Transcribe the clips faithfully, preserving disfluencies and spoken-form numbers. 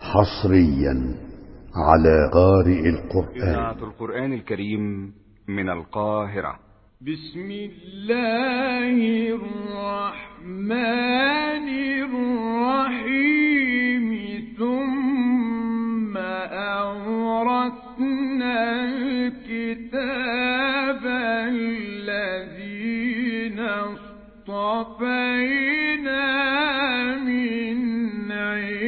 حصريا على قارئ القرآن. إذاعة القرآن الكريم من القاهرة. بسم الله الرحمن الرحيم. ثم أورثنا الكتاب الذين اصطفينا من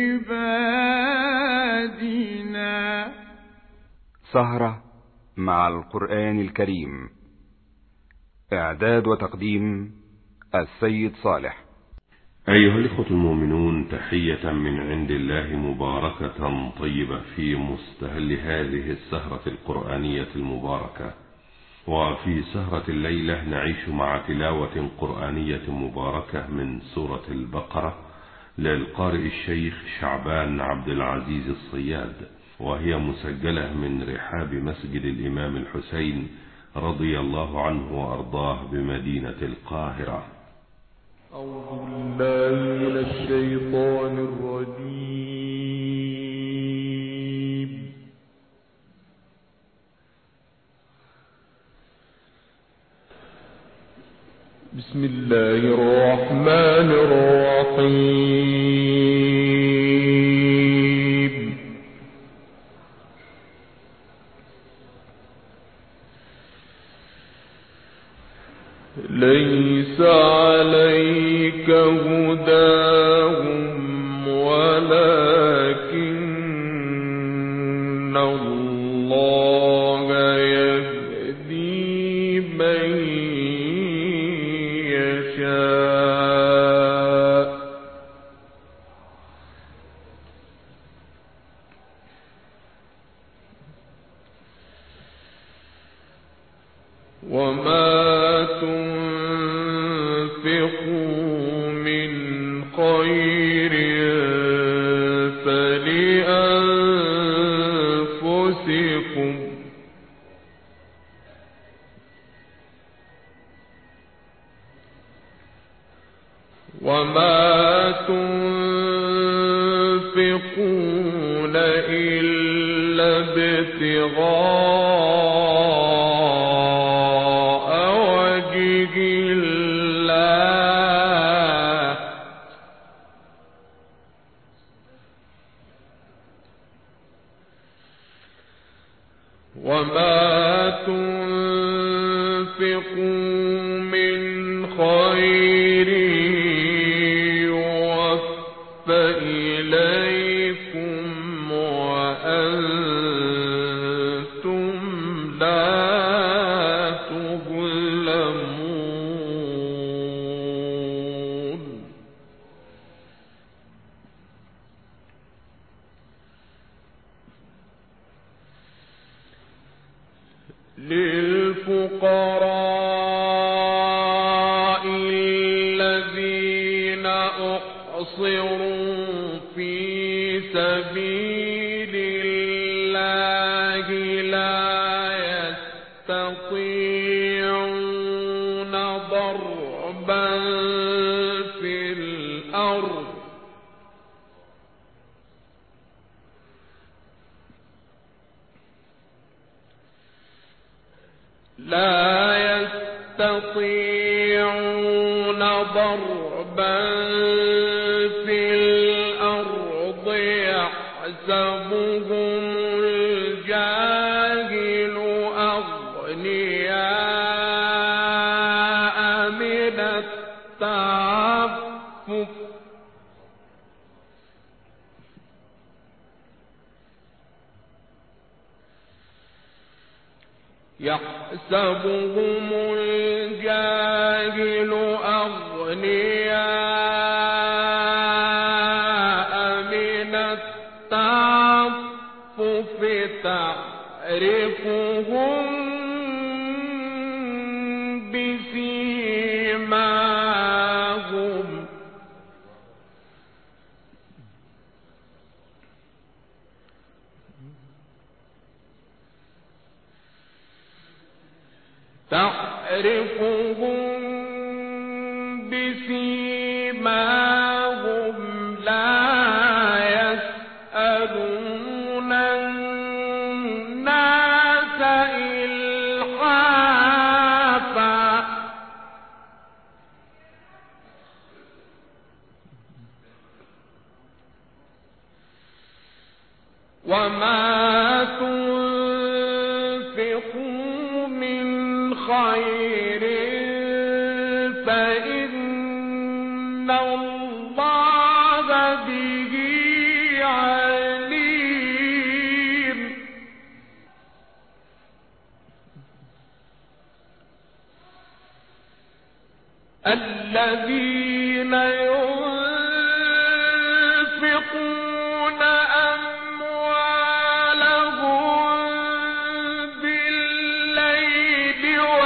عبادنا. سهرة مع القرآن الكريم. إعداد وتقديم السيد صالح. أيها الإخوة المؤمنون، تحية من عند الله مباركة طيبة في مستهل هذه السهرة القرآنية المباركة. وفي سهرة الليلة نعيش مع تلاوة قرآنية مباركة من سورة البقرة للقارئ الشيخ شعبان عبد العزيز الصياد، وهي مسجلة من رحاب مسجد الإمام الحسين رضي الله عنه وأرضاه بمدينة القاهرة. أعوذ بالله من الشيطان الرجيم. بسم الله الرحمن الرحيم. ليس عليك هداهم ولكن الله يهدي من يشاء. وما تنفقوا من خير فلأنفسكم، وما تنفقون إلا ابتغاء وجه الله، وما تنفقوا من خير يوفى إليكم وأنتم لا تظلمون. للفقراء الذين أحصروا في سبيل الله لا يستطيعون ضربا في الأرض لا يستطيعون ضربا في الأرض يحسبهم الجاهل أغنياء من التعفف يحسبهم الجاهل أغنياء من التعفف تعرفهم بسيماهم تعرفهم بسيماهم لا يسألون وما تنفقوا من خير فإن الله به عليم. الذين ينفقون أموالهم بالليل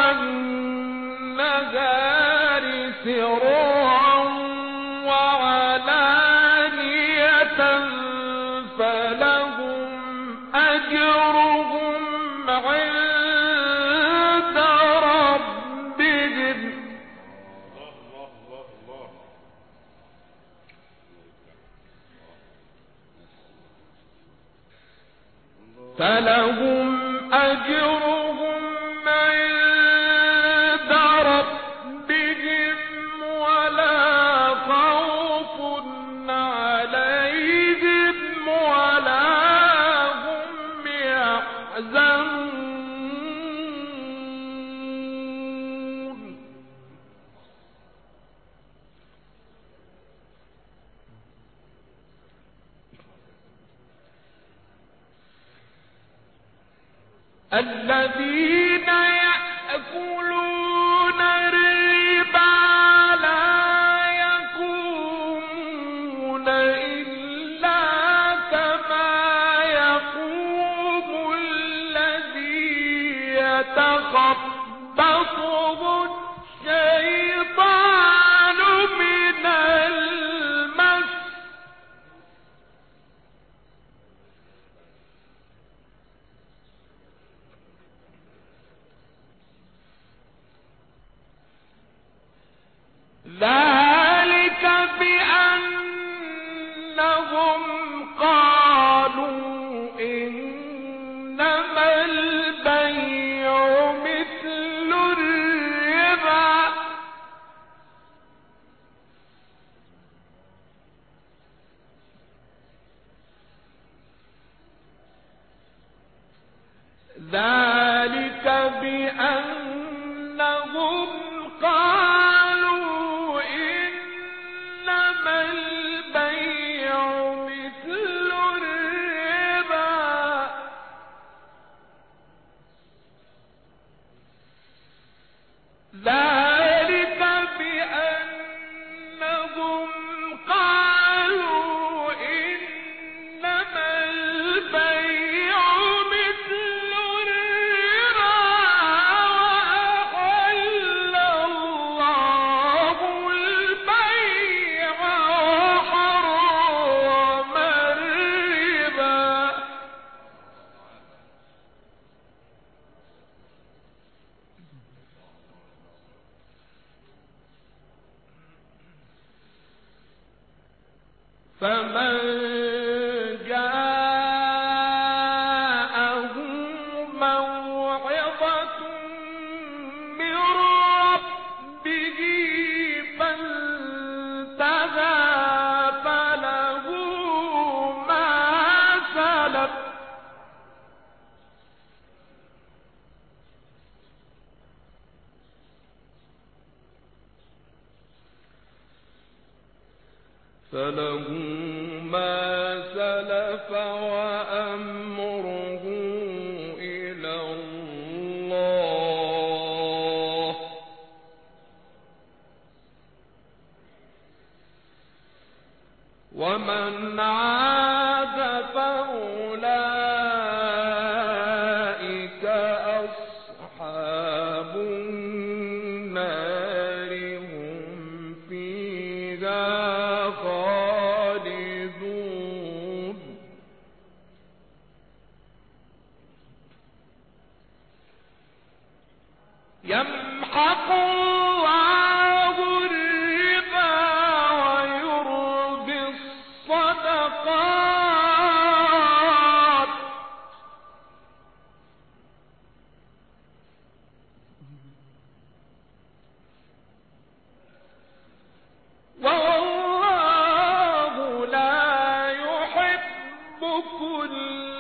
والنهار سرا وعلانية فلهم أجرهم عند ربهم فلهم أجرهم عند ربهم ولا خوف عليهم ولا هم يحزنون. الذين يأكلون الربا لا يقومون إلا كما يقوم الذي يتخبطه الشيطان من المس. ذلك بأنهم قالوا إنما البيع مثل الربا ذلك بأنهم قالوا إنما البيع مثل الربا ذلك بأنهم قالوا إنما البيع مثل الربا وأحل الله البيع وحرم الربا. فمن جاءه موعظة من ربه فانتهى فله ما سلف فله ما سلف وأمره إلى الله ومن عاد فأولئك أصحاب النار هم فيها خالدون. يمحق الله الربا ويربي الصدقات والله لا يحب كل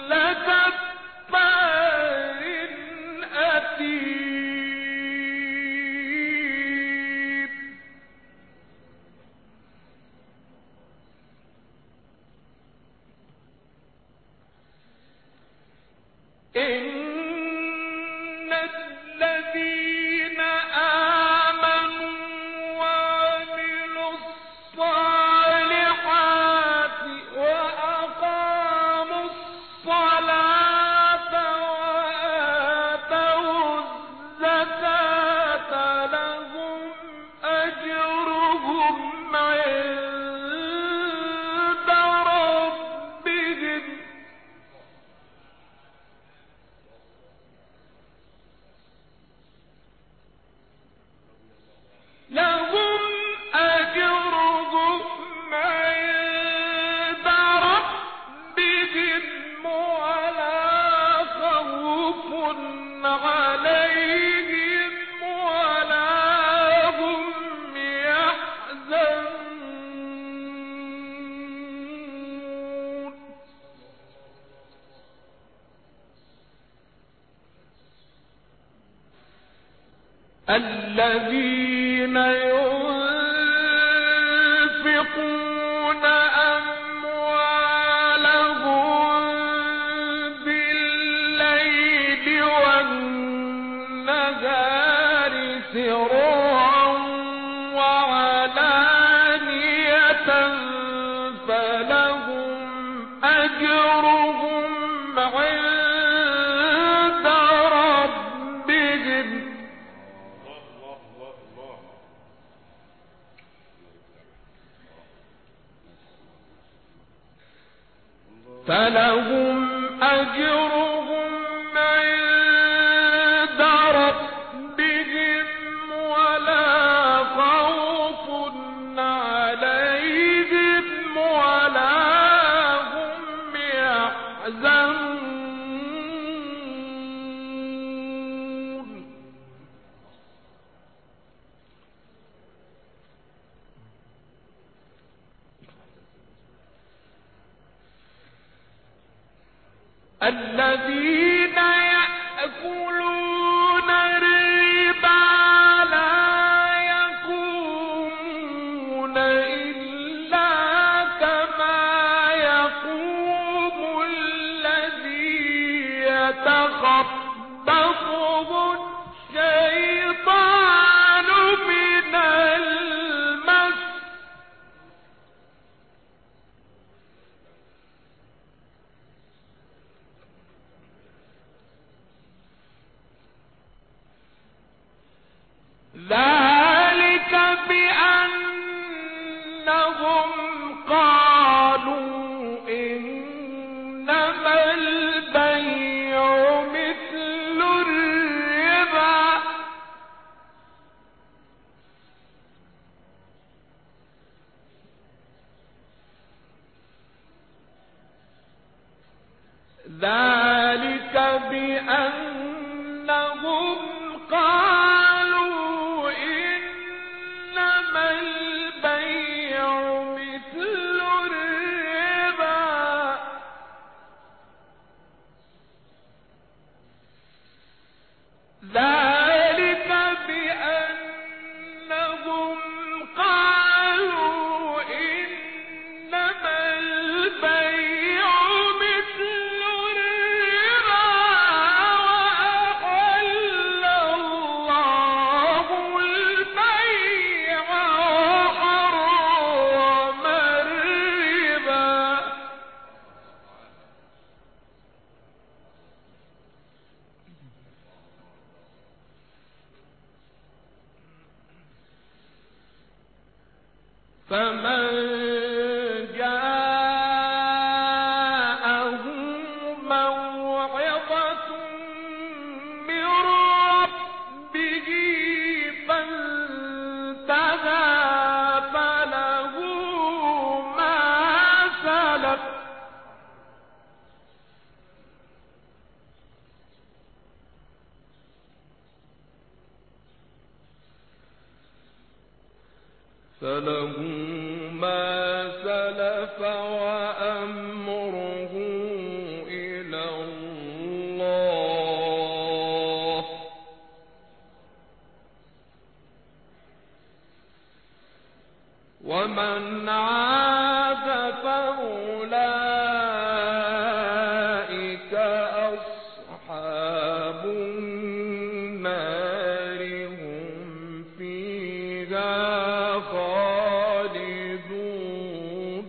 الذين ينفقون أموالهم بالليل والنهار سرا وعلانية فلهم أجرهم عند ربهم فلهم أجرهم عند ربهم ولا خوف عليهم ولا هم يحزنون الذين يأكلون الربا لا يقومون إلا كما يقوم الذي يتخبطه الشيطان من المس ذلك بأنهم قالوا إنما البيع مثل الربا ذلك بأنهم قالوا إنما البيع مثل الربا ذلك بأنهم قالوا إنما البيع مثل الربا وأحل الله البيع وحرم الربا فمن جاءه موعظة من ربه فانتهى فله ما سلف فله ما سلف وأمره إلى الله ومن عاد فأولئك أصحاب النار هم فيها خالدون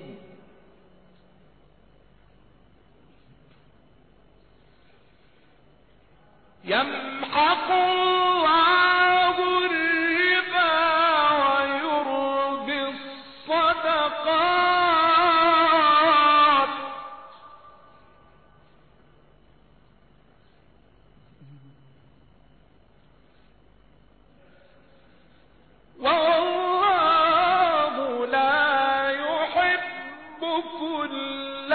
يمحق الله الربا ويربي الصدقات والله لا يحب كل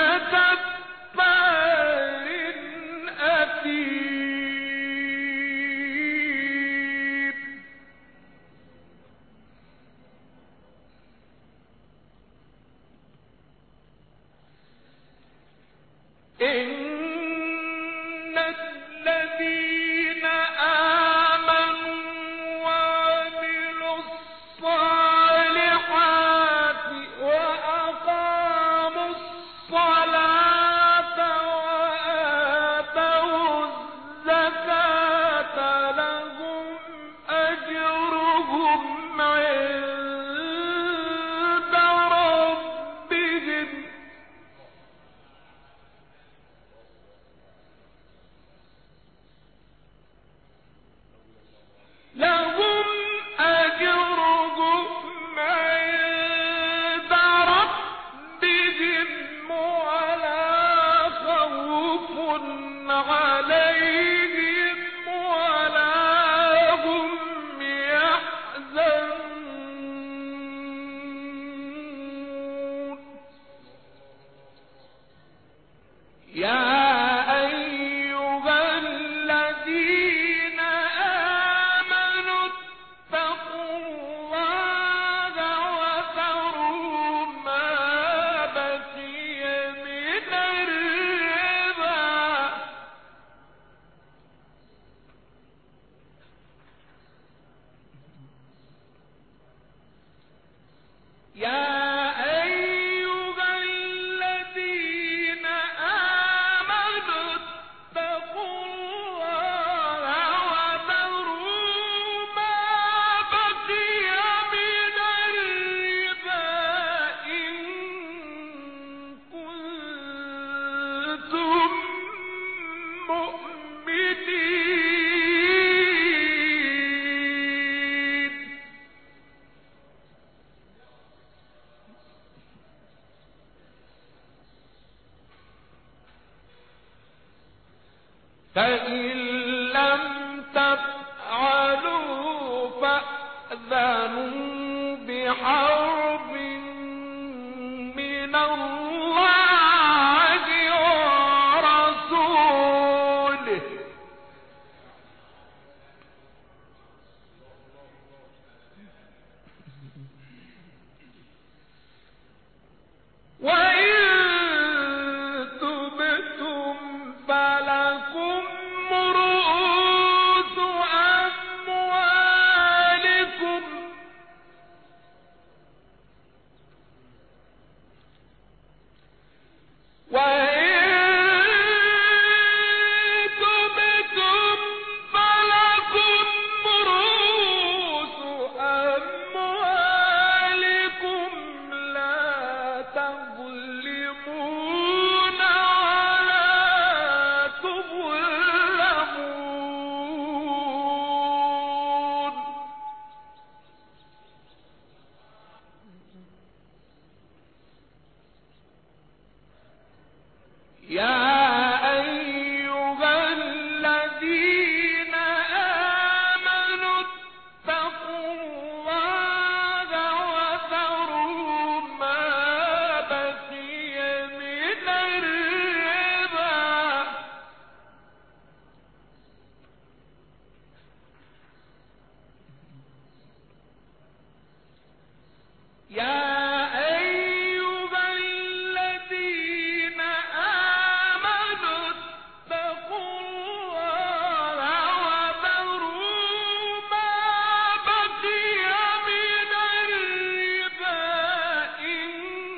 كفار أثيم فإن لم تفعلوا فأذنوا بحرب من الله ورسوله وإن تبتم فلكم رؤوس أموالكم وإن تبتم فلكم رؤوس أموالكم لا تظلمون ولا تظلمون يا أيها الذين آمنوا اتقوا الله وذروا ما بقي من الربا يا أيها الذين آمنوا اتقوا الله وذروا ما بقي من الربا إن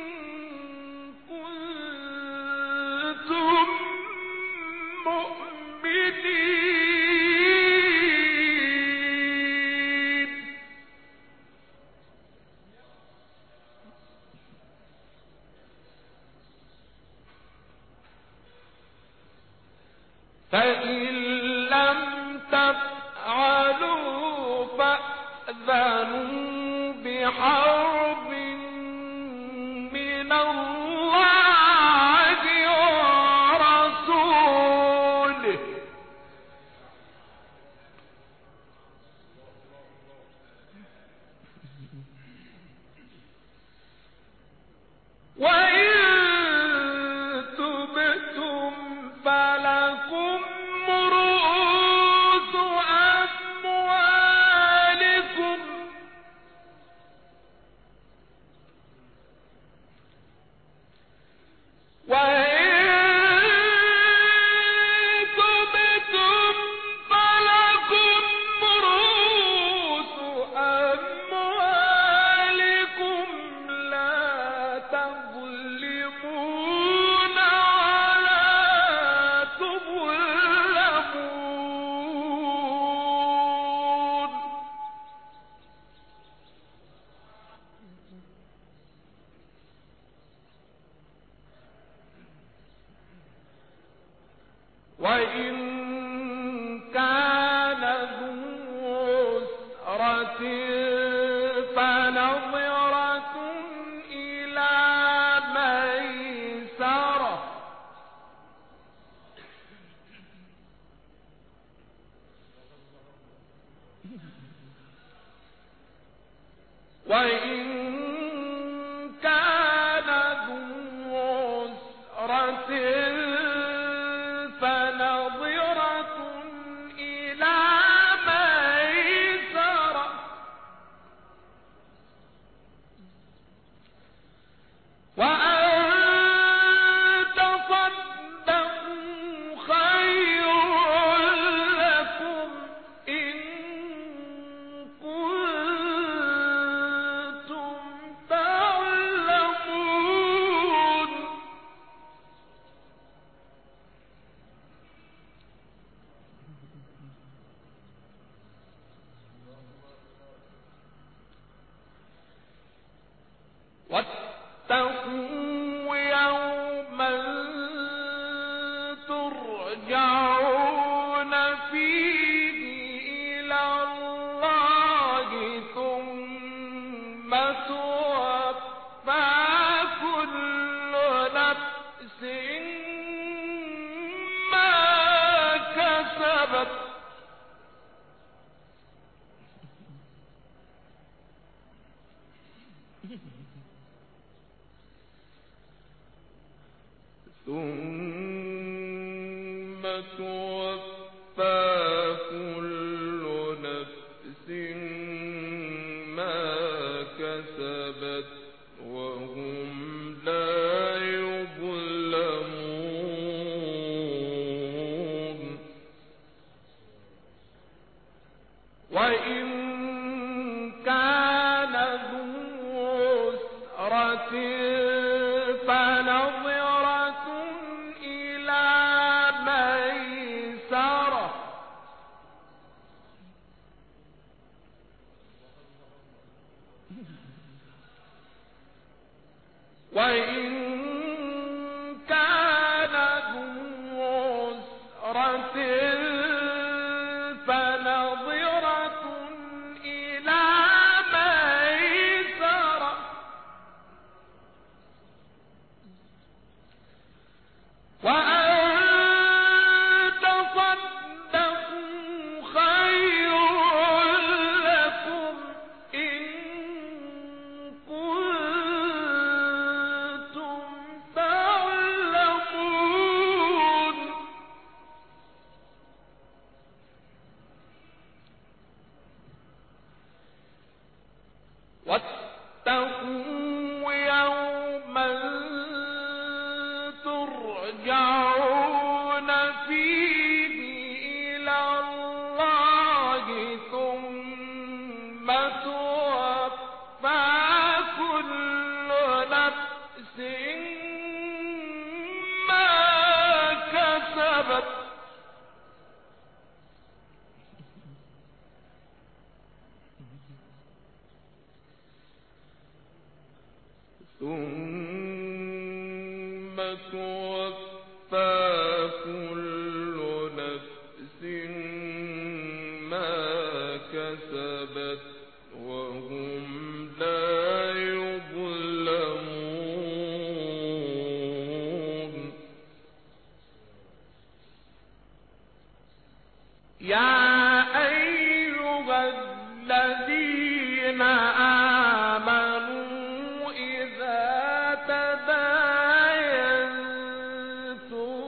كنتم مؤمنين فإن لم تفعلوا فأذنوا بحرب من الله ورسوله وإن تبتم فلكم رؤوس أموالكم وإن تبتم فلكم رؤوس أموالكم لا تظلمون ولا تظلمون وإن كان ذو عسرة فنظرة إلى ميسرة وإن كان ذو عسرة فنظرة إلى ميسرة وأن تصدقوا خير لكم إن كنتم تعلمون واتقوا يوما ترجعون فيه إلى الله ثم توفى كل نفس ما كسبت ثم توفى كل نفس ما كسبت وهم لا يظلمون يا أيها الذين آمنوا إذا تداينتم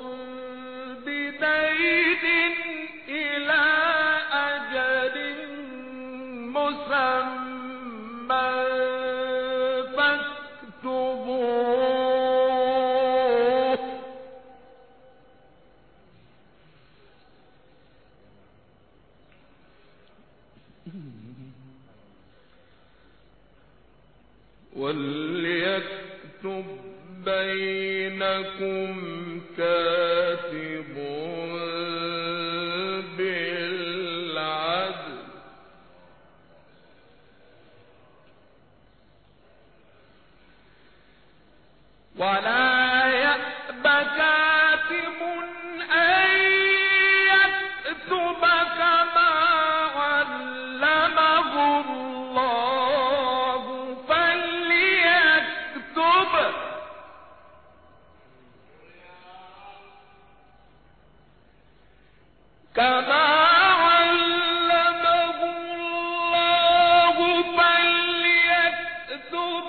بدين إلى أجل مسمى فاكتبوه وليكتب بينكم كاتب بالعدل ولا يأب كاتب أن يكتب كما علمه الله فليكتب كما علمه الله فليكتب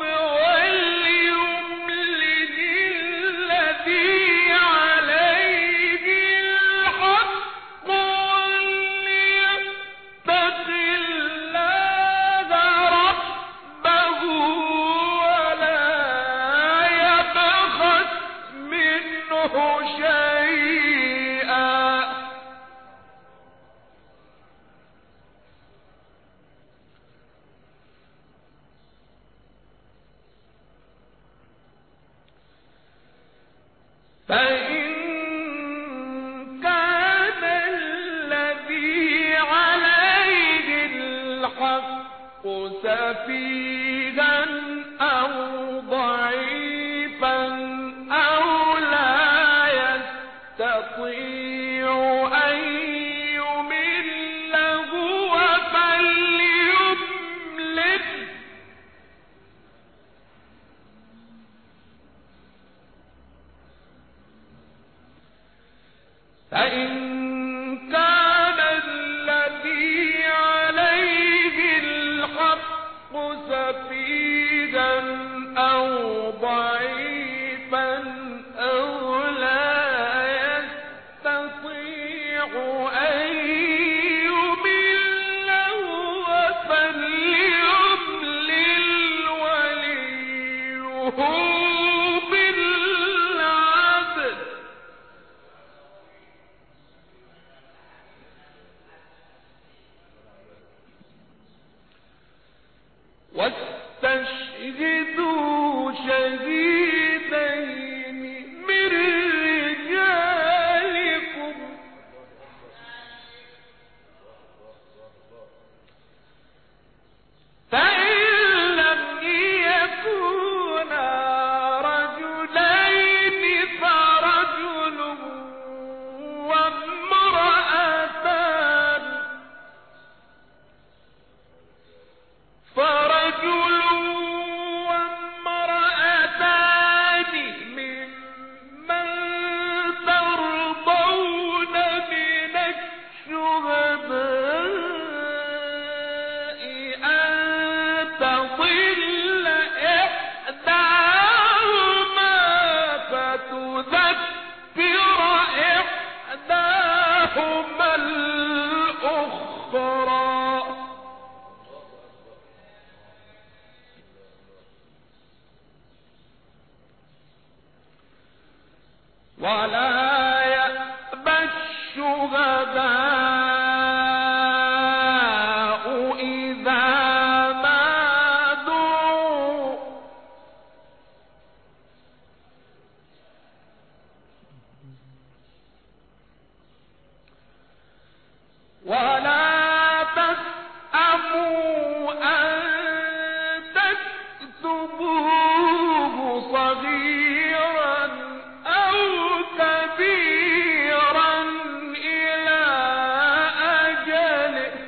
وليملل الذي عليه الحق وليتق الله ربه ولا يبخس منه شيئا فإن كان الذي عليه الحق سفيها أو ضعيفا أو لا يستطيع أن يمل هو فليملل فإن كان الذي عليه الحق سفيها أو ضعيفا أو لا يستطيع أن يمل هو فليملل وليه بالعدل ولا يأبى الشهداء إذا ما دعوا ولا تسأموا أن تكتبوه صغيرا أو كبيرا إلى أجله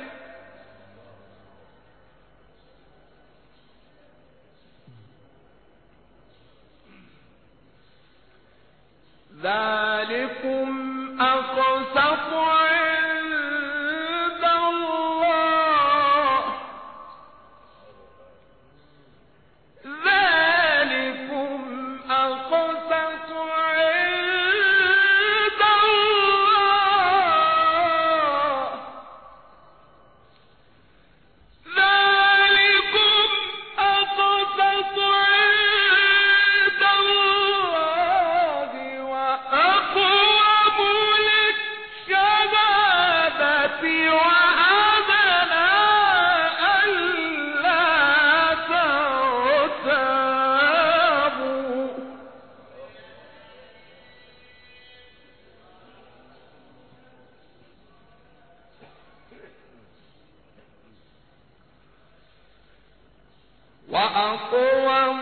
ذلكم أقسط عند الله ذلكم أقسط عند الله ذلكم أقسط عند الله وأقوم للشهادة وأدنى ألا ترتابوا وأقوم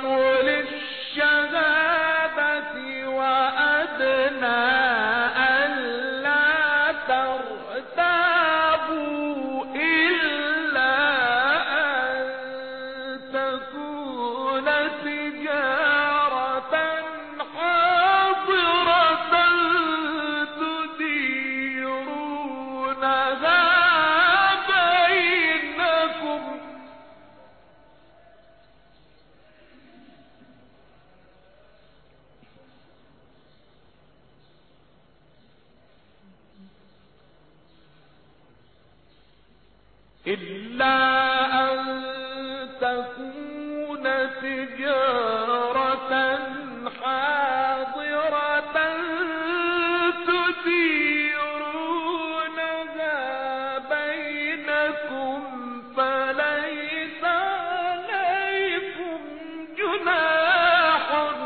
للشهادة وأدنى ألا ترتابوا إلا أن تكون تجارة حاضرة تديرونها بينكم إلا أن تكون تجارة حاضرة تديرونها بينكم فليس عليكم جناح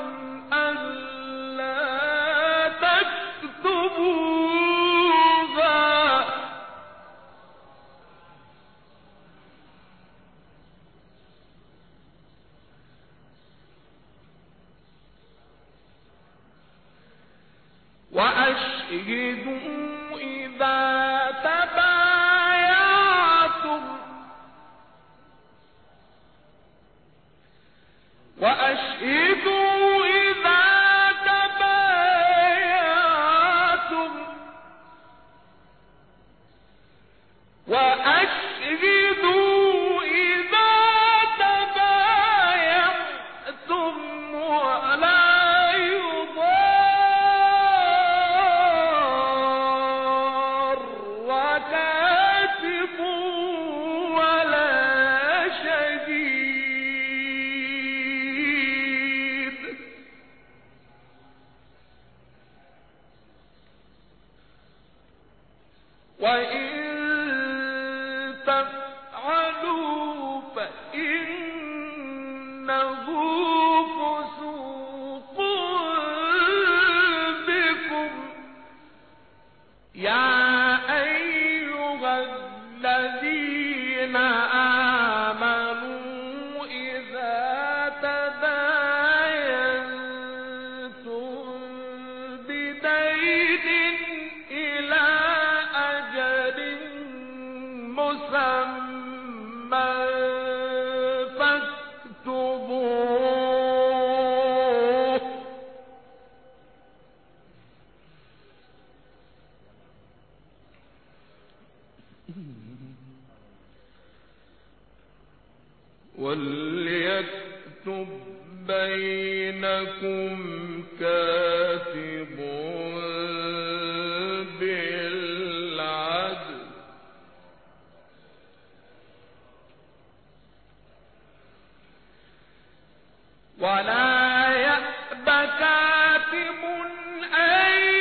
ألا تكتبوها وأشهدوا إذا تبايعتم وأشهدوا إذا تبايعتم وأشهدوا إذا تبايعتم ولا كاتب ولا شهيد وإن تفعلوا فإنه فسوق بكم يا الذين آمنوا إذا تداينتم بدين إلى أجل مسمى فاكتبوه وليكتب بينكم كاتب بالعدل ولا يأب كاتب أن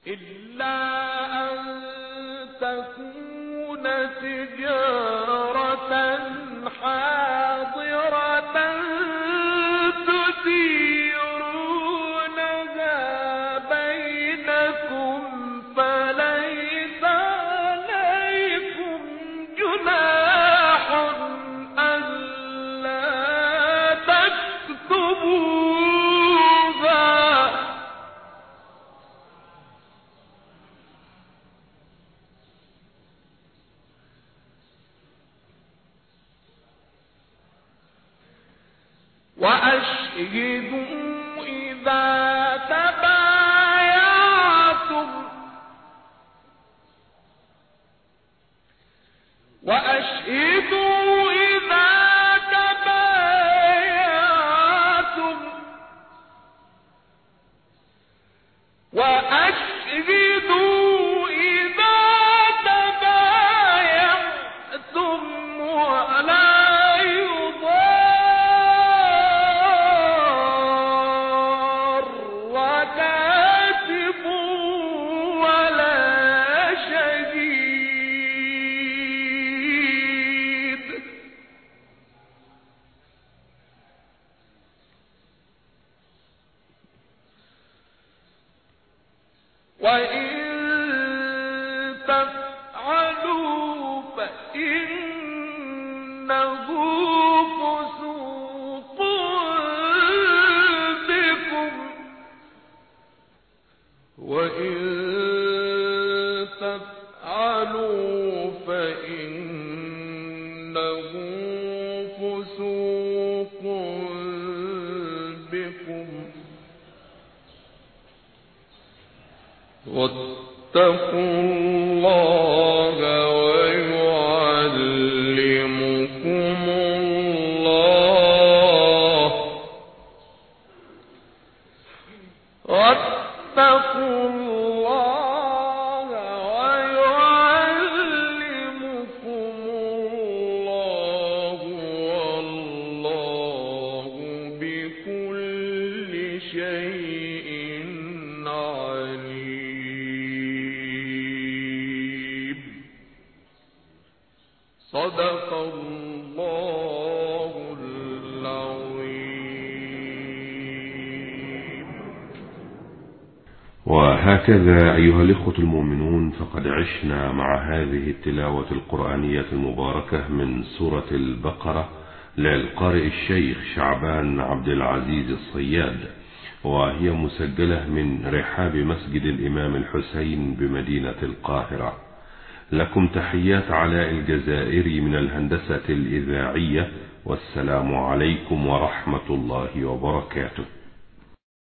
إلا أن تكون تجارة حاضرة تديرونها بينكم فليس عليكم جناح ألا تكتبوها. وأشهدوا إذا تبايعتم وأشهدوا إذا تبايعتم وأشهدوا إذا تبايعتم ولا وإن تفعلوا فإنه فسوق بكم وإن تفعلوا فإنه فسوق بكم واتقوا الله ويعلمكم الله واتقوا الله ويعلمكم الله والله بكل شيء عليم. صدق الله العظيم. وهكذا أيها الإخوة المؤمنون فقد عشنا مع هذه التلاوة القرآنية المباركة من سورة البقرة للقارئ الشيخ شعبان عبد العزيز الصياد، وهي مسجلة من رحاب مسجد الإمام الحسين بمدينة القاهرة. لكم تحيات علاء الجزائري من الهندسة الإذاعية، والسلام عليكم ورحمة الله وبركاته.